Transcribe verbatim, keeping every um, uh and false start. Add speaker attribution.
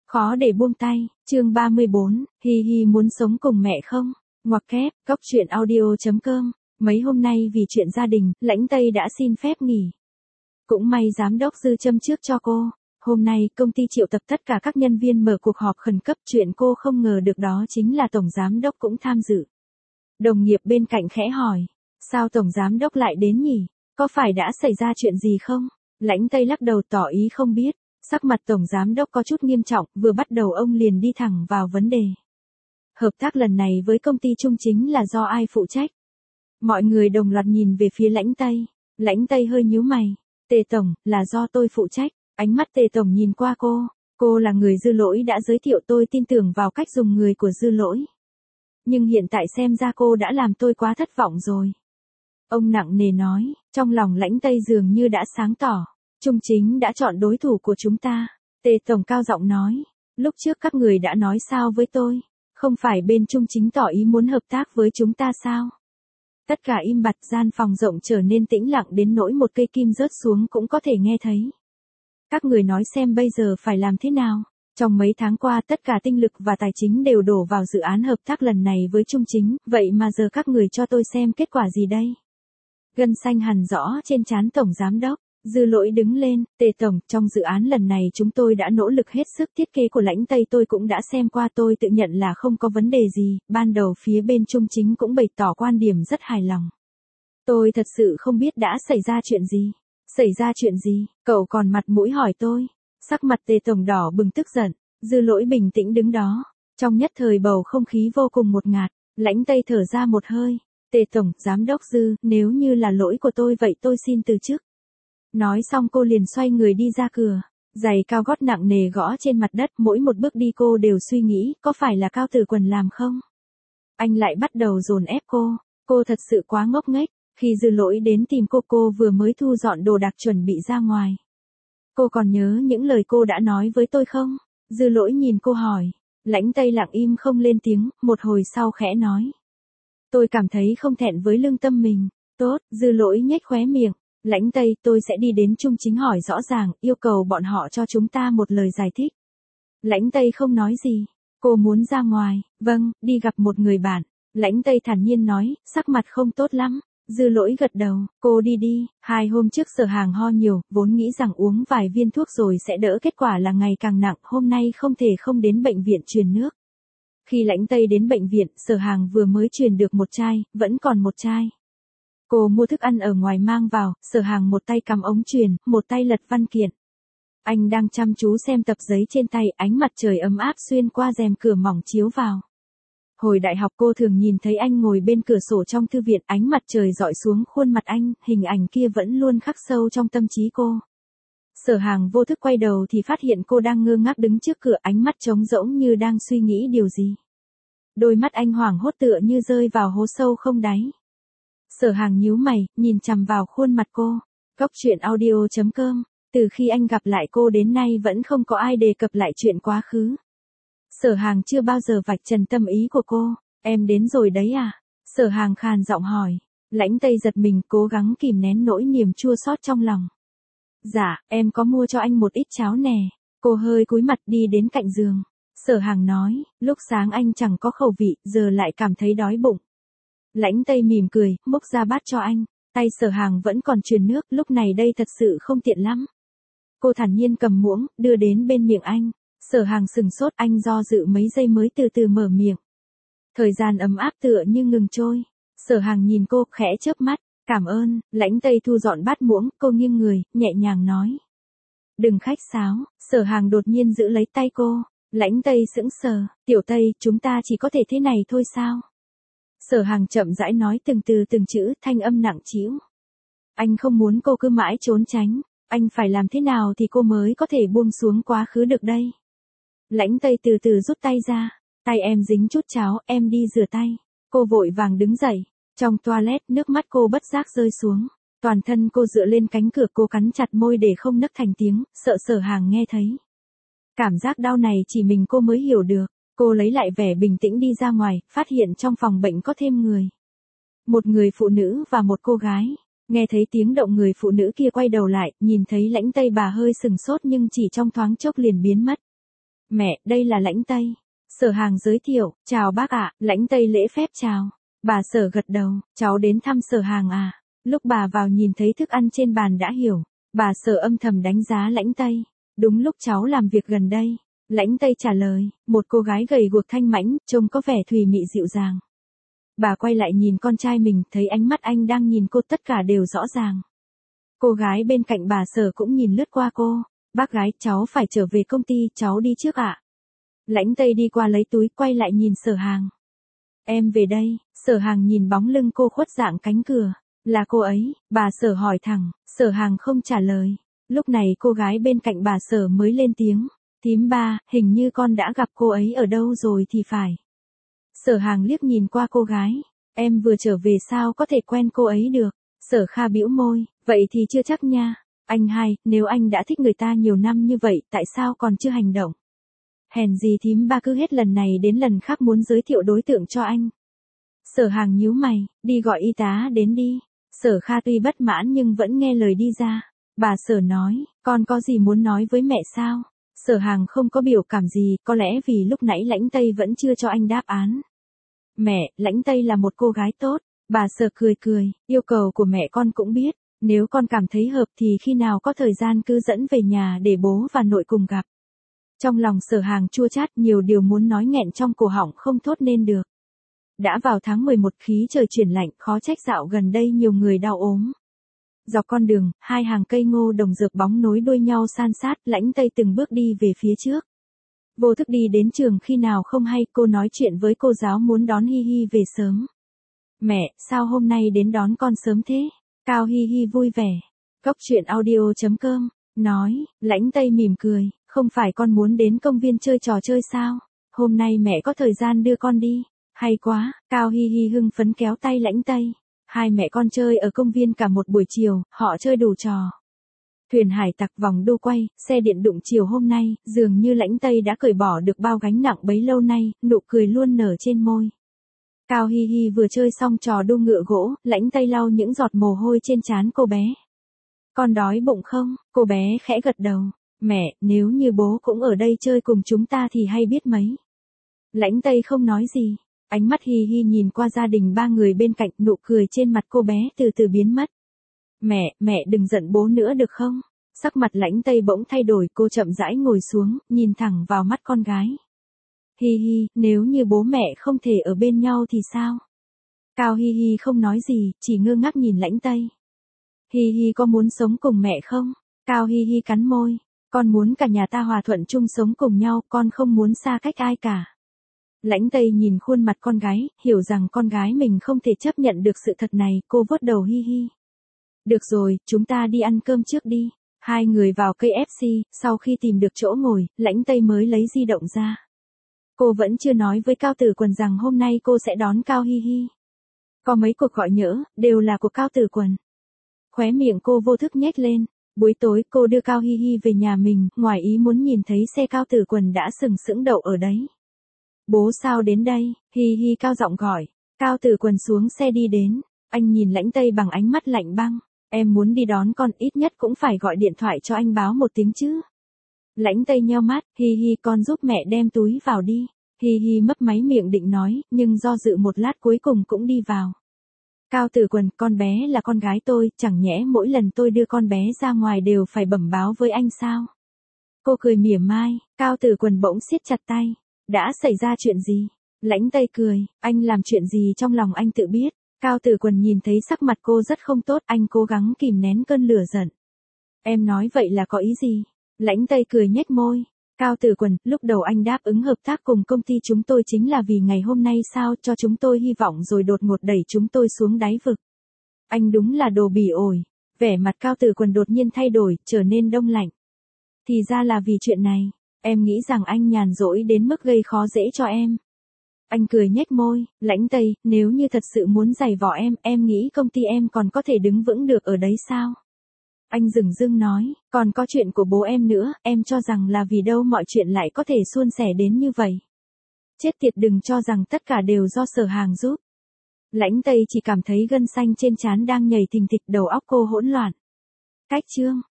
Speaker 1: Khó để buông tay, chương ba mươi bốn, hi hi muốn sống cùng mẹ không? Ngoặc kép, cóc truyện audio chấm com. Mấy hôm nay vì chuyện gia đình, Lãnh Tây đã xin phép nghỉ. Cũng may giám đốc Dư châm trước cho cô. Hôm nay công ty triệu tập tất cả các nhân viên mở cuộc họp khẩn cấp, chuyện cô không ngờ được đó chính là tổng giám đốc cũng tham dự. Đồng nghiệp bên cạnh khẽ hỏi, sao tổng giám đốc lại đến nhỉ? Có phải đã xảy ra chuyện gì không? Lãnh Tây lắc đầu tỏ ý không biết. Sắc mặt tổng giám đốc có chút nghiêm trọng, vừa bắt đầu ông liền đi thẳng vào vấn đề. Hợp tác lần này với công ty Trung chính là do ai phụ trách? Mọi người đồng loạt nhìn về phía Lãnh Tây. Lãnh Tây hơi nhíu mày. Tề tổng, là do tôi phụ trách. Ánh mắt Tề tổng nhìn qua cô. Cô là người Dư Lỗi đã giới thiệu, tôi tin tưởng vào cách dùng người của Dư Lỗi. Nhưng hiện tại xem ra cô đã làm tôi quá thất vọng rồi. Ông nặng nề nói, trong lòng Lãnh Tây dường như đã sáng tỏ. Trung chính đã chọn đối thủ của chúng ta. Tề tổng cao giọng nói, lúc trước các người đã nói sao với tôi? Không phải bên Trung chính tỏ ý muốn hợp tác với chúng ta sao? Tất cả im bặt, gian phòng rộng trở nên tĩnh lặng đến nỗi một cây kim rớt xuống cũng có thể nghe thấy. Các người nói xem bây giờ phải làm thế nào? Trong mấy tháng qua tất cả tinh lực và tài chính đều đổ vào dự án hợp tác lần này với Trung chính, vậy mà giờ các người cho tôi xem kết quả gì đây? Gân xanh hằn rõ trên trán tổng giám đốc. Dư Lỗi đứng lên, Tề tổng, trong dự án lần này chúng tôi đã nỗ lực hết sức, thiết kế của Lãnh Tây tôi cũng đã xem qua, tôi tự nhận là không có vấn đề gì, ban đầu phía bên Trung chính cũng bày tỏ quan điểm rất hài lòng. Tôi thật sự không biết đã xảy ra chuyện gì. Xảy ra chuyện gì? Cậu còn mặt mũi hỏi tôi. Sắc mặt Tề tổng đỏ bừng tức giận. Dư Lỗi bình tĩnh đứng đó. Trong nhất thời bầu không khí vô cùng ngột ngạt. Lãnh Tây thở ra một hơi. Tề tổng, giám đốc Dư, nếu như là lỗi của tôi vậy tôi xin từ chức. Nói xong cô liền xoay người đi ra cửa. Giày cao gót nặng nề gõ trên mặt đất, mỗi một bước đi cô đều suy nghĩ, có phải là Cao Tử Quần làm không? Anh lại bắt đầu dồn ép cô. Cô thật sự quá ngốc nghếch. Khi Dư Lỗi đến tìm cô, cô vừa mới thu dọn đồ đạc chuẩn bị ra ngoài. Cô còn nhớ những lời cô đã nói với tôi không? Dư Lỗi nhìn cô hỏi. Lãnh Tây lặng im không lên tiếng, một hồi sau khẽ nói. Tôi cảm thấy không thẹn với lương tâm mình. Tốt, Dư Lỗi nhếch khóe miệng. Lãnh Tây, tôi sẽ đi đến Trung chính hỏi rõ ràng, yêu cầu bọn họ cho chúng ta một lời giải thích. Lãnh Tây không nói gì. Cô muốn ra ngoài. Vâng, đi gặp một người bạn. Lãnh Tây thản nhiên nói, sắc mặt không tốt lắm. Dư Lỗi gật đầu, cô đi đi. Hai hôm trước Sở Hàng ho nhiều, vốn nghĩ rằng uống vài viên thuốc rồi sẽ đỡ, kết quả là ngày càng nặng, hôm nay không thể không đến bệnh viện truyền nước. Khi Lãnh Tây đến bệnh viện, Sở Hàng vừa mới truyền được một chai, vẫn còn một chai. Cô mua thức ăn ở ngoài mang vào, Sở Hàng một tay cắm ống truyền, một tay lật văn kiện. Anh đang chăm chú xem tập giấy trên tay, ánh mặt trời ấm áp xuyên qua rèm cửa mỏng chiếu vào. Hồi đại học cô thường nhìn thấy anh ngồi bên cửa sổ trong thư viện, ánh mặt trời dọi xuống khuôn mặt anh, hình ảnh kia vẫn luôn khắc sâu trong tâm trí cô. Sở Hàng vô thức quay đầu thì phát hiện cô đang ngơ ngác đứng trước cửa, ánh mắt trống rỗng như đang suy nghĩ điều gì. Đôi mắt anh hoảng hốt tựa như rơi vào hố sâu không đáy. Sở Hàng nhíu mày, nhìn chằm vào khuôn mặt cô. Cóc truyện audio chấm com. Từ khi anh gặp lại cô đến nay vẫn không có ai đề cập lại chuyện quá khứ. Sở Hàng chưa bao giờ vạch trần tâm ý của cô. Em đến rồi đấy à? Sở Hàng khàn giọng hỏi. Lãnh Tây giật mình, cố gắng kìm nén nỗi niềm chua xót trong lòng. Dạ, em có mua cho anh một ít cháo nè. Cô hơi cúi mặt đi đến cạnh giường. Sở Hàng nói, lúc sáng anh chẳng có khẩu vị, giờ lại cảm thấy đói bụng. Lãnh Tây mỉm cười, múc ra bát cho anh. Tay Sở Hàng vẫn còn truyền nước, lúc này đây thật sự không tiện lắm. Cô thản nhiên cầm muỗng, đưa đến bên miệng anh. Sở Hàng sừng sốt, anh do dự mấy giây mới từ từ mở miệng. Thời gian ấm áp tựa như ngừng trôi. Sở Hàng nhìn cô, khẽ chớp mắt. Cảm ơn. Lãnh Tây thu dọn bát muỗng, cô nghiêng người, nhẹ nhàng nói. Đừng khách sáo. Sở Hàng đột nhiên giữ lấy tay cô. Lãnh Tây sững sờ. Tiểu Tây, chúng ta chỉ có thể thế này thôi sao? Sở Hàng chậm rãi nói từng từ từng chữ, thanh âm nặng trĩu. Anh không muốn cô cứ mãi trốn tránh. Anh phải làm thế nào thì cô mới có thể buông xuống quá khứ được đây? Lãnh Tây từ từ rút tay ra. Tay em dính chút cháo, em đi rửa tay. Cô vội vàng đứng dậy. Trong toilet, nước mắt cô bất giác rơi xuống. Toàn thân cô dựa lên cánh cửa, cô cắn chặt môi để không nấc thành tiếng, sợ Sở Hàng nghe thấy. Cảm giác đau này chỉ mình cô mới hiểu được. Cô lấy lại vẻ bình tĩnh đi ra ngoài, phát hiện trong phòng bệnh có thêm người. Một người phụ nữ và một cô gái. Nghe thấy tiếng động, người phụ nữ kia quay đầu lại, nhìn thấy Lãnh Tây, bà hơi sừng sốt nhưng chỉ trong thoáng chốc liền biến mất. Mẹ, đây là Lãnh Tây. Sở Hàng giới thiệu, chào bác ạ, Lãnh Tây lễ phép chào. Bà Sở gật đầu, cháu đến thăm Sở Hàng à. Lúc bà vào nhìn thấy thức ăn trên bàn đã hiểu. Bà Sở âm thầm đánh giá Lãnh Tây. Đúng lúc cháu làm việc gần đây. Lãnh Tây trả lời, một cô gái gầy guộc thanh mãnh, trông có vẻ thùy mị dịu dàng. Bà quay lại nhìn con trai mình, thấy ánh mắt anh đang nhìn cô, tất cả đều rõ ràng. Cô gái bên cạnh bà Sở cũng nhìn lướt qua cô. Bác gái, cháu phải trở về công ty, cháu đi trước ạ. Lãnh Tây đi qua lấy túi, quay lại nhìn Sở Hàng. Em về đây. Sở Hàng nhìn bóng lưng cô khuất dạng cánh cửa. Là cô ấy, bà Sở hỏi thẳng. Sở Hàng không trả lời. Lúc này cô gái bên cạnh bà Sở mới lên tiếng. Thím ba, hình như con đã gặp cô ấy ở đâu rồi thì phải. Sở Hàng liếc nhìn qua cô gái. Em vừa trở về sao có thể quen cô ấy được. Sở Kha bĩu môi, vậy thì chưa chắc nha. Anh hai, nếu anh đã thích người ta nhiều năm như vậy, tại sao còn chưa hành động? Hèn gì thím ba cứ hết lần này đến lần khác muốn giới thiệu đối tượng cho anh. Sở Hàng nhíu mày, đi gọi y tá đến đi. Sở Kha tuy bất mãn nhưng vẫn nghe lời đi ra. Bà Sở nói, con có gì muốn nói với mẹ sao? Sở Hàng không có biểu cảm gì, có lẽ vì lúc nãy Lãnh Tây vẫn chưa cho anh đáp án. Mẹ, Lãnh Tây là một cô gái tốt. Bà Sở cười cười, yêu cầu của mẹ con cũng biết. Nếu con cảm thấy hợp thì khi nào có thời gian cứ dẫn về nhà để bố và nội cùng gặp. Trong lòng Sở Hàng chua chát, nhiều điều muốn nói nghẹn trong cổ họng không thốt nên được. Đã vào tháng mười một, khí trời chuyển lạnh, khó trách dạo gần đây nhiều người đau ốm. Dọc con đường, hai hàng cây ngô đồng rợp bóng nối đuôi nhau san sát, Lãnh Tây từng bước đi về phía trước. Vô thức đi đến trường khi nào không hay, cô nói chuyện với cô giáo muốn đón Hi Hi về sớm. Mẹ, sao hôm nay đến đón con sớm thế? Cao Hi Hi vui vẻ. Cốc truyện audio chấm com, nói, Lãnh Tây mỉm cười, không phải con muốn đến công viên chơi trò chơi sao? Hôm nay mẹ có thời gian đưa con đi. Hay quá, Cao Hi Hi hưng phấn kéo tay Lãnh Tây. Hai mẹ con chơi ở công viên cả một buổi chiều, họ chơi đủ trò. Thuyền hải tặc, vòng đu quay, xe điện đụng chiều hôm nay, dường như Lãnh Tây đã cởi bỏ được bao gánh nặng bấy lâu nay, nụ cười luôn nở trên môi. Cao Hi Hi vừa chơi xong trò đu ngựa gỗ, Lãnh Tây lau những giọt mồ hôi trên trán cô bé. Con đói bụng không? Cô bé khẽ gật đầu. Mẹ, nếu như bố cũng ở đây chơi cùng chúng ta thì hay biết mấy. Lãnh Tây không nói gì. Ánh mắt Hi Hi nhìn qua gia đình ba người bên cạnh, nụ cười trên mặt cô bé từ từ biến mất. Mẹ, mẹ đừng giận bố nữa được không? Sắc mặt Lãnh Tây bỗng thay đổi, cô chậm rãi ngồi xuống, nhìn thẳng vào mắt con gái. Hi Hi, nếu như bố mẹ không thể ở bên nhau thì sao? Cao Hi Hi không nói gì, chỉ ngơ ngác nhìn Lãnh Tây. Hi Hi có muốn sống cùng mẹ không? Cao Hi Hi cắn môi. Con muốn cả nhà ta hòa thuận chung sống cùng nhau, con không muốn xa cách ai cả. Lãnh Tây nhìn khuôn mặt con gái, hiểu rằng con gái mình không thể chấp nhận được sự thật này, cô vuốt đầu Hi Hi. Được rồi, chúng ta đi ăn cơm trước đi. Hai người vào ca ép xê, sau khi tìm được chỗ ngồi, Lãnh Tây mới lấy di động ra. Cô vẫn chưa nói với Cao Tử Quần rằng hôm nay cô sẽ đón Cao Hi Hi. Có mấy cuộc gọi nhỡ, đều là của Cao Tử Quần. Khóe miệng cô vô thức nhếch lên. Buổi tối cô đưa Cao Hi Hi về nhà mình, ngoài ý muốn nhìn thấy xe Cao Tử Quần đã sừng sững đậu ở đấy. Bố sao đến đây? Hi Hi cao giọng gọi. Cao Tử Quần xuống xe đi đến. Anh nhìn Lãnh Tây bằng ánh mắt lạnh băng. Em muốn đi đón con, ít nhất cũng phải gọi điện thoại cho anh báo một tiếng chứ. Lãnh Tây nheo mắt. Hi Hi, con giúp mẹ đem túi vào đi. Hi Hi mấp máy miệng định nói, nhưng do dự một lát cuối cùng cũng đi vào. Cao Tử Quần, con bé là con gái tôi, chẳng nhẽ mỗi lần tôi đưa con bé ra ngoài đều phải bẩm báo với anh sao? Cô cười mỉa mai. Cao Tử Quần bỗng siết chặt tay. Đã xảy ra chuyện gì? Lãnh Tây cười, anh làm chuyện gì trong lòng anh tự biết. Cao Tử Quần nhìn thấy sắc mặt cô rất không tốt, anh cố gắng kìm nén cơn lửa giận. Em nói vậy là có ý gì? Lãnh Tây cười nhếch môi. Cao Tử Quần, lúc đầu anh đáp ứng hợp tác cùng công ty chúng tôi chính là vì ngày hôm nay sao, cho chúng tôi hy vọng rồi đột ngột đẩy chúng tôi xuống đáy vực. Anh đúng là đồ bỉ ổi. Vẻ mặt Cao Tử Quần đột nhiên thay đổi, trở nên đông lạnh. Thì ra là vì chuyện này. Em nghĩ rằng anh nhàn rỗi đến mức gây khó dễ cho em. Anh cười nhếch môi. Lãnh Tây, nếu như thật sự muốn giày vò em, em nghĩ công ty em còn có thể đứng vững được ở đấy sao? Anh dửng dưng nói, còn có chuyện của bố em nữa, em cho rằng là vì đâu mọi chuyện lại có thể suôn sẻ đến như vậy. Chết tiệt, đừng cho rằng tất cả đều do Sở Hàng giúp. Lãnh Tây chỉ cảm thấy gân xanh trên trán đang nhảy thình thịch, đầu óc cô hỗn loạn. Cách chương